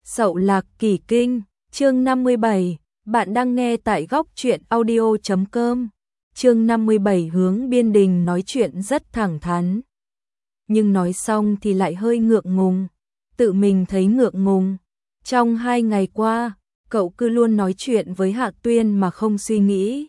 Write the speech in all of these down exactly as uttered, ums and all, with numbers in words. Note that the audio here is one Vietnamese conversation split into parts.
Sậu Lạc Kỳ Kinh, chương năm mươi bảy, bạn đang nghe tại góc truyện audio chấm com. Chương năm mươi bảy Hướng Biên Đình nói chuyện rất thẳng thắn. Nhưng nói xong thì lại hơi ngượng ngùng, tự mình thấy ngượng ngùng. Trong hai ngày qua, cậu cứ luôn nói chuyện với Hạ Tuyên mà không suy nghĩ.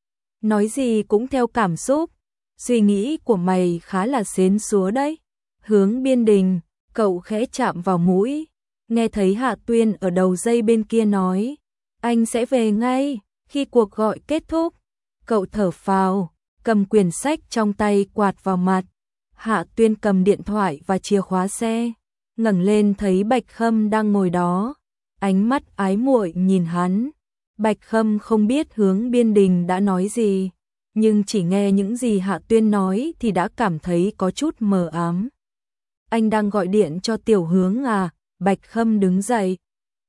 Nói gì cũng theo cảm xúc, suy nghĩ của mày khá là xến xúa đấy. Hướng Biên Đình, cậu khẽ chạm vào mũi, nghe thấy Hạ Tuyên ở đầu dây bên kia nói, anh sẽ về ngay khi cuộc gọi kết thúc. Cậu thở phào, cầm quyển sách trong tay quạt vào mặt. Hạ Tuyên cầm điện thoại và chìa khóa xe, ngẩng lên thấy Bạch Khâm đang ngồi đó, ánh mắt ái muội nhìn hắn. Bạch Khâm không biết Hướng Biên Đình đã nói gì, nhưng chỉ nghe những gì Hạ Tuyên nói thì đã cảm thấy có chút mờ ám. Anh đang gọi điện cho Tiểu Hướng à? Bạch Khâm đứng dậy.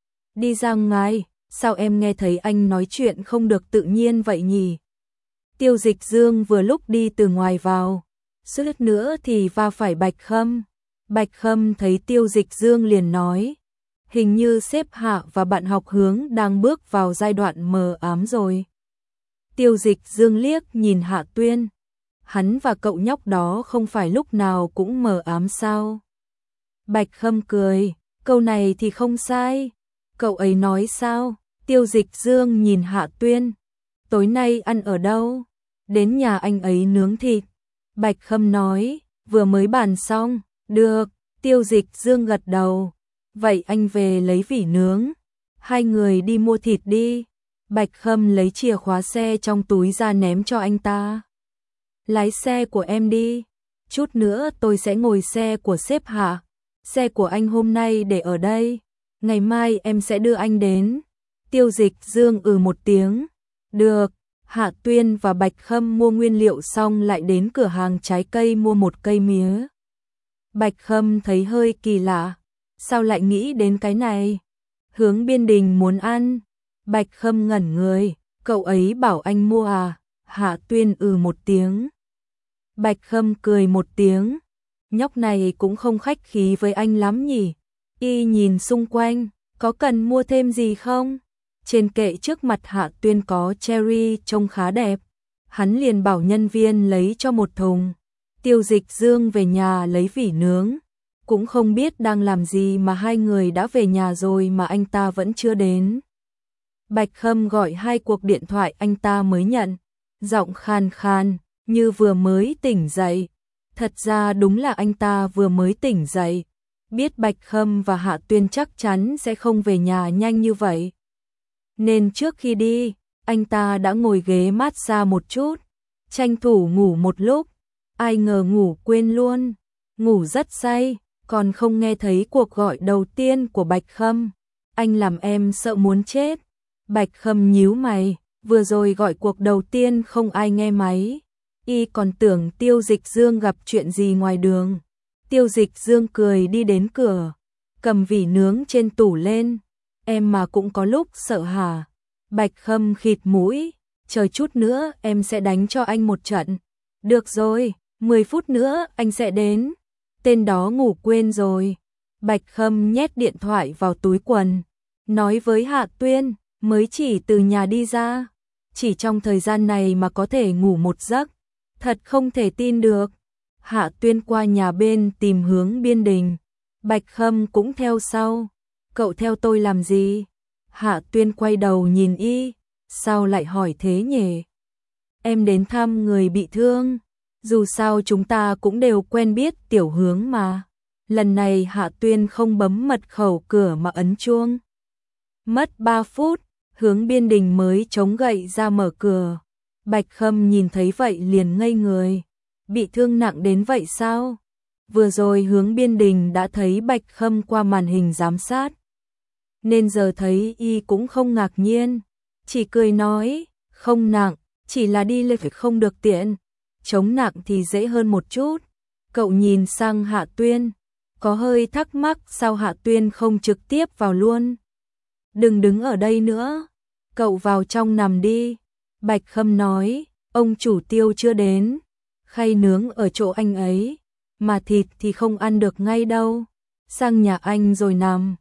Đi ra ngoài, sao em nghe thấy anh nói chuyện không được tự nhiên vậy nhỉ? Tiêu Dịch Dương vừa lúc đi từ ngoài vào, suýt nữa thì va phải Bạch Khâm. Bạch Khâm thấy Tiêu Dịch Dương liền nói, hình như sếp Hạ và bạn học Hướng đang bước vào giai đoạn mờ ám rồi. Tiêu Dịch Dương liếc nhìn Hạ Tuyên, hắn và cậu nhóc đó không phải lúc nào cũng mờ ám sao? Bạch Khâm cười, câu này thì không sai. Cậu ấy nói sao? Tiêu Dịch Dương nhìn Hạ Tuyên, tối nay ăn ở đâu? Đến nhà anh ấy nướng thịt. Bạch Khâm nói, vừa mới bàn xong. Được. Tiêu Dịch Dương gật đầu, vậy anh về lấy vỉ nướng, hai người đi mua thịt đi. Bạch Khâm lấy chìa khóa xe trong túi ra ném cho anh ta. Lái xe của em đi, chút nữa tôi sẽ ngồi xe của sếp Hạ. Xe của anh hôm nay để ở đây, ngày mai em sẽ đưa anh đến. Tiêu Dịch Dương ừ một tiếng. Được. Hạ Tuyên và Bạch Khâm mua nguyên liệu xong lại đến cửa hàng trái cây mua một cây mía. Bạch Khâm thấy hơi kỳ lạ, sao lại nghĩ đến cái này? Hướng Biên Đình muốn ăn. Bạch Khâm ngẩn người, cậu ấy bảo anh mua à? Hạ Tuyên ừ một tiếng. Bạch Khâm cười một tiếng, nhóc này cũng không khách khí với anh lắm nhỉ. Y nhìn xung quanh, có cần mua thêm gì không? Trên kệ trước mặt Hạ Tuyên có cherry trông khá đẹp, hắn liền bảo nhân viên lấy cho một thùng. Tiêu Dịch Dương về nhà lấy vỉ nướng, cũng không biết đang làm gì mà hai người đã về nhà rồi mà anh ta vẫn chưa đến. Bạch Khâm gọi hai cuộc điện thoại anh ta mới nhận, giọng khan khan, như vừa mới tỉnh dậy. Thật ra đúng là anh ta vừa mới tỉnh dậy, biết Bạch Khâm và Hạ Tuyên chắc chắn sẽ không về nhà nhanh như vậy. Nên trước khi đi, anh ta đã ngồi ghế massage một chút, tranh thủ ngủ một lúc. Ai ngờ ngủ quên luôn, ngủ rất say, còn không nghe thấy cuộc gọi đầu tiên của Bạch Khâm. Anh làm em sợ muốn chết. Bạch Khâm nhíu mày, vừa rồi gọi cuộc đầu tiên không ai nghe máy. Y còn tưởng Tiêu Dịch Dương gặp chuyện gì ngoài đường. Tiêu Dịch Dương cười đi đến cửa, cầm vỉ nướng trên tủ lên. Em mà cũng có lúc sợ hả? Bạch Khâm khịt mũi, chờ chút nữa em sẽ đánh cho anh một trận. Được rồi, mười phút nữa anh sẽ đến. Tên đó ngủ quên rồi. Bạch Khâm nhét điện thoại vào túi quần, nói với Hạ Tuyên, mới chỉ từ nhà đi ra, chỉ trong thời gian này mà có thể ngủ một giấc, thật không thể tin được. Hạ Tuyên qua nhà bên tìm Hướng Biên Đình, Bạch Khâm cũng theo sau. Cậu theo tôi làm gì? Hạ Tuyên quay đầu nhìn y, sao lại hỏi thế nhỉ? Em đến thăm người bị thương, dù sao chúng ta cũng đều quen biết Tiểu Hướng mà. Lần này Hạ Tuyên không bấm mật khẩu cửa mà ấn chuông. Mất ba phút, Hướng Biên Đình mới chống gậy ra mở cửa. Bạch Khâm nhìn thấy vậy liền ngây người. Bị thương nặng đến vậy sao? Vừa rồi Hướng Biên Đình đã thấy Bạch Khâm qua màn hình giám sát, nên giờ thấy y cũng không ngạc nhiên, chỉ cười nói, không nặng, chỉ là đi lên phải không được tiện, chống nặng thì dễ hơn một chút. Cậu nhìn sang Hạ Tuyên, có hơi thắc mắc sao Hạ Tuyên không trực tiếp vào luôn. Đừng đứng ở đây nữa, cậu vào trong nằm đi. Bạch Khâm nói, ông chủ Tiêu chưa đến, khay nướng ở chỗ anh ấy, mà thịt thì không ăn được ngay đâu, sang nhà anh rồi nằm.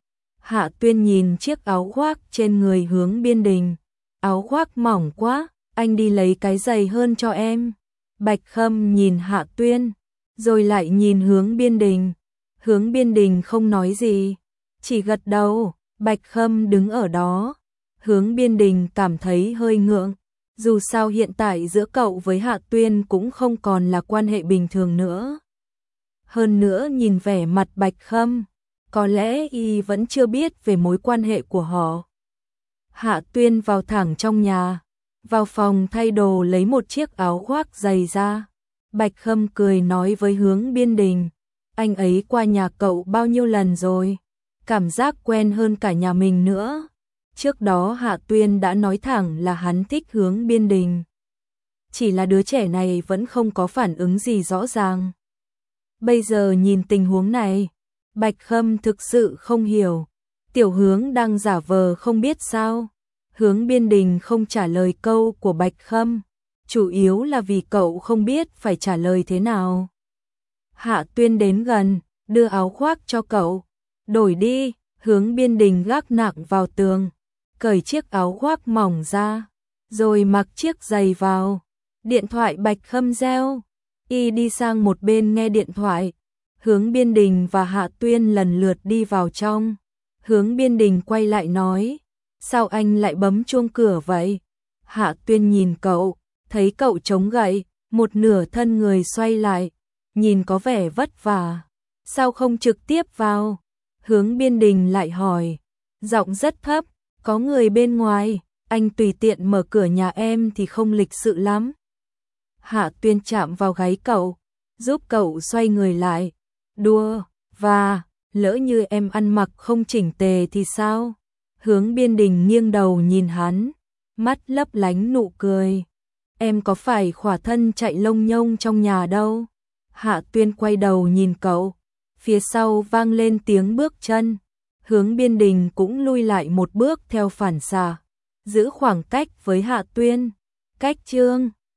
Hạ Tuyên nhìn chiếc áo khoác trên người Hướng Biên Đình. Áo khoác mỏng quá, anh đi lấy cái dày hơn cho em. Bạch Khâm nhìn Hạ Tuyên, rồi lại nhìn Hướng Biên Đình. Hướng Biên Đình không nói gì, chỉ gật đầu. Bạch Khâm đứng ở đó. Hướng Biên Đình cảm thấy hơi ngượng. Dù sao hiện tại giữa cậu với Hạ Tuyên cũng không còn là quan hệ bình thường nữa. Hơn nữa nhìn vẻ mặt Bạch Khâm, có lẽ y vẫn chưa biết về mối quan hệ của họ. Hạ Tuyên vào thẳng trong nhà, vào phòng thay đồ lấy một chiếc áo khoác dày ra. Bạch Khâm cười nói với Hướng Biên Đình, anh ấy qua nhà cậu bao nhiêu lần rồi, cảm giác quen hơn cả nhà mình nữa. Trước đó Hạ Tuyên đã nói thẳng là hắn thích Hướng Biên Đình. Chỉ là đứa trẻ này vẫn không có phản ứng gì rõ ràng. Bây giờ nhìn tình huống này, Bạch Khâm thực sự không hiểu. Tiểu Hướng đang giả vờ không biết sao. Hướng Biên Đình không trả lời câu của Bạch Khâm, chủ yếu là vì cậu không biết phải trả lời thế nào. Hạ Tuyên đến gần, đưa áo khoác cho cậu. Đổi đi. Hướng Biên Đình gác nặng vào tường, cởi chiếc áo khoác mỏng ra, rồi mặc chiếc giày vào. Điện thoại Bạch Khâm reo, y đi sang một bên nghe điện thoại. Hướng Biên Đình và Hạ Tuyên lần lượt đi vào trong. Hướng Biên Đình quay lại nói, sao anh lại bấm chuông cửa vậy? Hạ Tuyên nhìn cậu, thấy cậu chống gậy, một nửa thân người xoay lại, nhìn có vẻ vất vả. Sao không trực tiếp vào? Hướng Biên Đình lại hỏi, giọng rất thấp, có người bên ngoài, anh tùy tiện mở cửa nhà em thì không lịch sự lắm. Hạ Tuyên chạm vào gáy cậu, giúp cậu xoay người lại. Đùa, và, lỡ như em ăn mặc không chỉnh tề thì sao? Hướng Biên Đình nghiêng đầu nhìn hắn, mắt lấp lánh nụ cười. Em có phải khỏa thân chạy lông nhông trong nhà đâu? Hạ Tuyên quay đầu nhìn cậu, phía sau vang lên tiếng bước chân. Hướng Biên Đình cũng lui lại một bước theo phản xạ, giữ khoảng cách với Hạ Tuyên. Cách chương